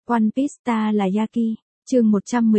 One Piece ta là Yaki, chương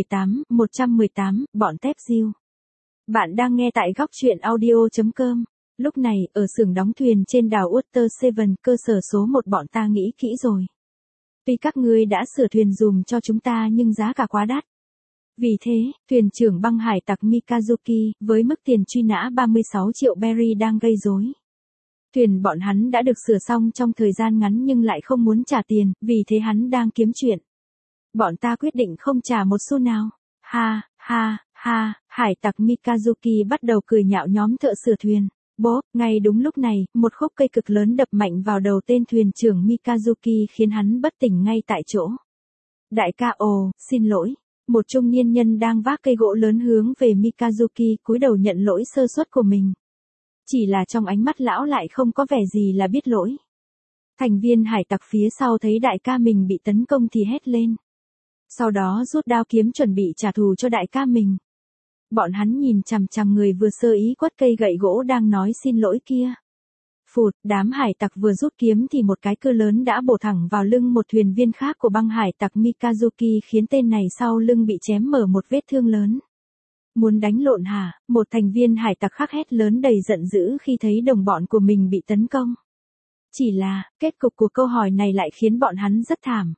118, bọn tép diêu. Bạn đang nghe tại góc truyện audio.com. Lúc này, ở xưởng đóng thuyền trên đảo Water Seven, cơ sở số 1 bọn ta nghĩ kỹ rồi. Tuy các ngươi đã sửa thuyền dùm cho chúng ta nhưng giá cả quá đắt. Vì thế, thuyền trưởng băng hải tặc Mikazuki, với mức tiền truy nã 36 triệu berry đang gây rối. Thuyền bọn hắn đã được sửa xong trong thời gian ngắn nhưng lại không muốn trả tiền, vì thế hắn đang kiếm chuyện. Bọn ta quyết định không trả một xu nào. Ha, ha, ha, hải tặc Mikazuki bắt đầu cười nhạo nhóm thợ sửa thuyền. Bốp, ngay đúng lúc này, một khúc cây cực lớn đập mạnh vào đầu tên thuyền trưởng Mikazuki khiến hắn bất tỉnh ngay tại chỗ. Đại ca ồ, xin lỗi. Một trung niên nhân đang vác cây gỗ lớn hướng về Mikazuki cúi đầu nhận lỗi sơ suất của mình. Chỉ là trong ánh mắt lão lại không có vẻ gì là biết lỗi. Thành viên hải tặc phía sau thấy đại ca mình bị tấn công thì hét lên. Sau đó rút đao kiếm chuẩn bị trả thù cho đại ca mình. Bọn hắn nhìn chằm chằm người vừa sơ ý quất cây gậy gỗ đang nói xin lỗi kia. Phụt, đám hải tặc vừa rút kiếm thì một cái cưa lớn đã bổ thẳng vào lưng một thuyền viên khác của băng hải tặc Mikazuki khiến tên này sau lưng bị chém mở một vết thương lớn. Muốn đánh lộn hả? Một thành viên hải tặc khác hét lớn đầy giận dữ khi thấy đồng bọn của mình bị tấn công. Chỉ là, kết cục của câu hỏi này lại khiến bọn hắn rất thảm.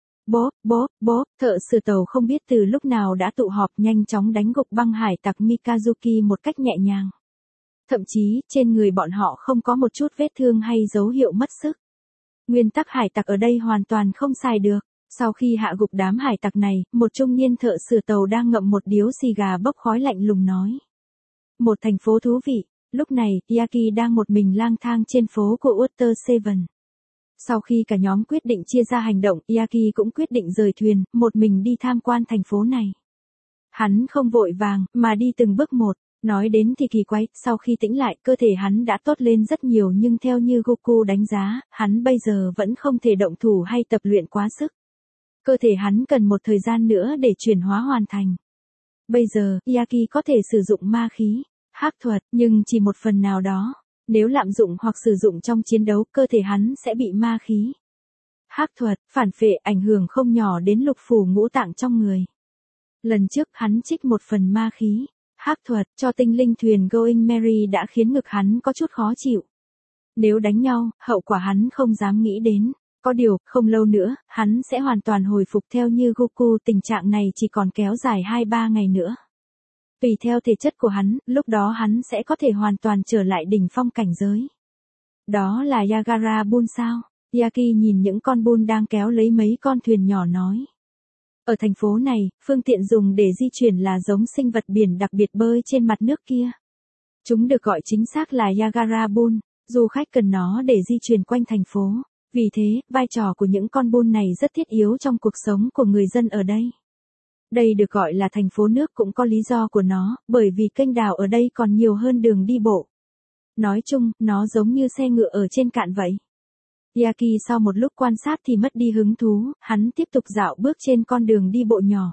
Bốp, thợ sửa tàu không biết từ lúc nào đã tụ họp nhanh chóng đánh gục băng hải tặc Mikazuki một cách nhẹ nhàng. Thậm chí, trên người bọn họ không có một chút vết thương hay dấu hiệu mất sức. Nguyên tắc hải tặc ở đây hoàn toàn không xài được. Sau khi hạ gục đám hải tặc này, một trung niên thợ sửa tàu đang ngậm một điếu xì gà bốc khói lạnh lùng nói. Một thành phố thú vị. Lúc này, Yaki đang một mình lang thang trên phố của Water Seven. Sau khi cả nhóm quyết định chia ra hành động, Yaki cũng quyết định rời thuyền, một mình đi tham quan thành phố này. Hắn không vội vàng, mà đi từng bước một. Nói đến thì kỳ quái, sau khi tĩnh lại, cơ thể hắn đã tốt lên rất nhiều nhưng theo như Goku đánh giá, hắn bây giờ vẫn không thể động thủ hay tập luyện quá sức. Cơ thể hắn cần một thời gian nữa để chuyển hóa hoàn thành. Bây giờ, Yaki có thể sử dụng ma khí, hắc thuật, nhưng chỉ một phần nào đó. Nếu lạm dụng hoặc sử dụng trong chiến đấu, cơ thể hắn sẽ bị ma khí, hắc thuật, phản phệ ảnh hưởng không nhỏ đến lục phủ ngũ tạng trong người. Lần trước hắn trích một phần ma khí, hắc thuật, cho tinh linh thuyền Going Merry đã khiến ngực hắn có chút khó chịu. Nếu đánh nhau, hậu quả hắn không dám nghĩ đến. Có điều, không lâu nữa, hắn sẽ hoàn toàn hồi phục theo như Goku, tình trạng này chỉ còn kéo dài 2-3 ngày nữa. Tùy theo thể chất của hắn, lúc đó hắn sẽ có thể hoàn toàn trở lại đỉnh phong cảnh giới. Đó là Yagara Bull sao? Yaki nhìn những con bull đang kéo lấy mấy con thuyền nhỏ nói. Ở thành phố này, phương tiện dùng để di chuyển là giống sinh vật biển đặc biệt bơi trên mặt nước kia. Chúng được gọi chính xác là Yagara Bull, du khách cần nó để di chuyển quanh thành phố. Vì thế, vai trò của những con bull này rất thiết yếu trong cuộc sống của người dân ở đây. Đây được gọi là thành phố nước cũng có lý do của nó, bởi vì kênh đào ở đây còn nhiều hơn đường đi bộ. Nói chung, nó giống như xe ngựa ở trên cạn vậy. Yaki sau một lúc quan sát thì mất đi hứng thú, hắn tiếp tục dạo bước trên con đường đi bộ nhỏ.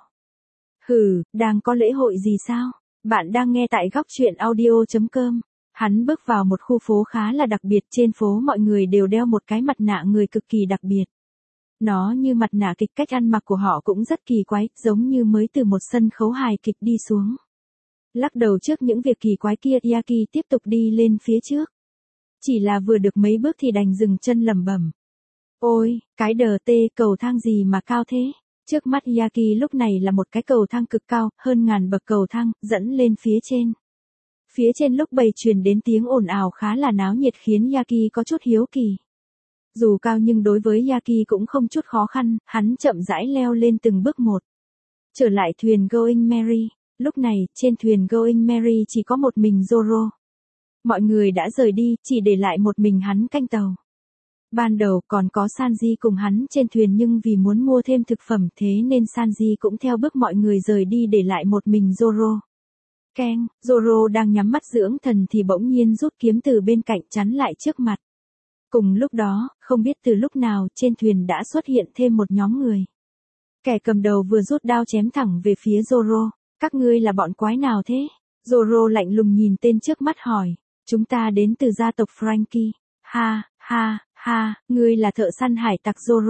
Đang có lễ hội gì sao? Bạn đang nghe tại góc truyện audio.com. Hắn bước vào một khu phố khá là đặc biệt, trên phố mọi người đều đeo một cái mặt nạ người cực kỳ đặc biệt. Nó như mặt nạ kịch, cách ăn mặc của họ cũng rất kỳ quái, giống như mới từ một sân khấu hài kịch đi xuống. Lắc đầu trước những việc kỳ quái kia, Yaki tiếp tục đi lên phía trước. Chỉ là vừa được mấy bước thì đành dừng chân lẩm bẩm. Ôi, cái đờ tê, cầu thang gì mà cao thế? Trước mắt Yaki lúc này là một cái cầu thang cực cao, hơn ngàn bậc cầu thang, dẫn lên phía trên. Phía trên lúc bầy truyền đến tiếng ồn ào khá là náo nhiệt khiến Yaki có chút hiếu kỳ. Dù cao nhưng đối với Yaki cũng không chút khó khăn, hắn chậm rãi leo lên từng bước một. Trở lại thuyền Going Merry, lúc này, trên thuyền Going Merry chỉ có một mình Zoro. Mọi người đã rời đi, chỉ để lại một mình hắn canh tàu. Ban đầu còn có Sanji cùng hắn trên thuyền nhưng vì muốn mua thêm thực phẩm thế nên Sanji cũng theo bước mọi người rời đi để lại một mình Zoro. Keng, Zoro đang nhắm mắt dưỡng thần thì bỗng nhiên rút kiếm từ bên cạnh chắn lại trước mặt. Cùng lúc đó, không biết từ lúc nào trên thuyền đã xuất hiện thêm một nhóm người. Kẻ cầm đầu vừa rút đao chém thẳng về phía Zoro. Các ngươi là bọn quái nào thế? Zoro lạnh lùng nhìn tên trước mắt hỏi. Chúng ta đến từ gia tộc Franky. Ha, ngươi là thợ săn hải tặc Zoro.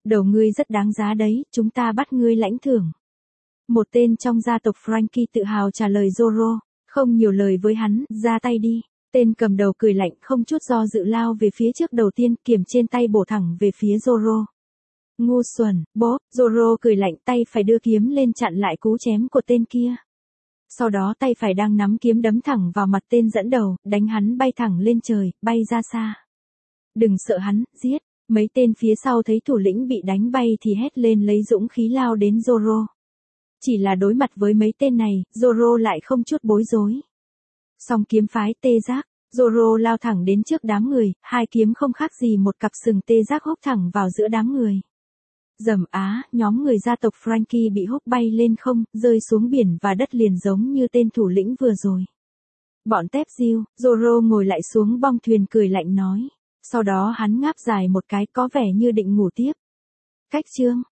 Đầu ngươi rất đáng giá đấy, chúng ta bắt ngươi lãnh thưởng. Một tên trong gia tộc Frankie tự hào trả lời Zoro, không nhiều lời với hắn, ra tay đi. Tên cầm đầu cười lạnh không chút do dự lao về phía trước đầu tiên, kiếm trên tay bổ thẳng về phía Zoro. Ngu xuẩn, bố, Zoro cười lạnh tay phải đưa kiếm lên chặn lại cú chém của tên kia. Sau đó tay phải đang nắm kiếm đấm thẳng vào mặt tên dẫn đầu, đánh hắn bay thẳng lên trời, bay ra xa. Đừng sợ hắn, giết. Mấy tên phía sau thấy thủ lĩnh bị đánh bay thì hét lên lấy dũng khí lao đến Zoro. Chỉ là đối mặt với mấy tên này, Zoro lại không chút bối rối. Song kiếm phái tê giác, Zoro lao thẳng đến trước đám người, hai kiếm không khác gì một cặp sừng tê giác húc thẳng vào giữa đám người. Rầm á, nhóm người gia tộc Frankie bị húc bay lên không, rơi xuống biển và đất liền giống như tên thủ lĩnh vừa rồi. Bọn tép diêu, Zoro ngồi lại xuống bong thuyền cười lạnh nói. Sau đó hắn ngáp dài một cái có vẻ như định ngủ tiếp. Cách chương